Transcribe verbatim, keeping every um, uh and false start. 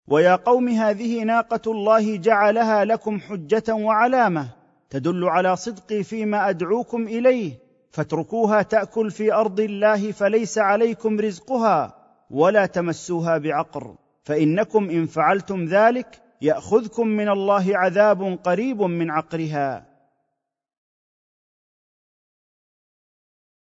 ويا قوم هذه ناقة الله جعلها لكم حجة وعلامة تدل على صدقي فيما أدعوكم إليه، فاتركوها تأكل في أرض الله فليس عليكم رزقها، ولا تمسوها بعقر، فإنكم إن فعلتم ذلك يأخذكم من الله عذاب قريب من عقرها.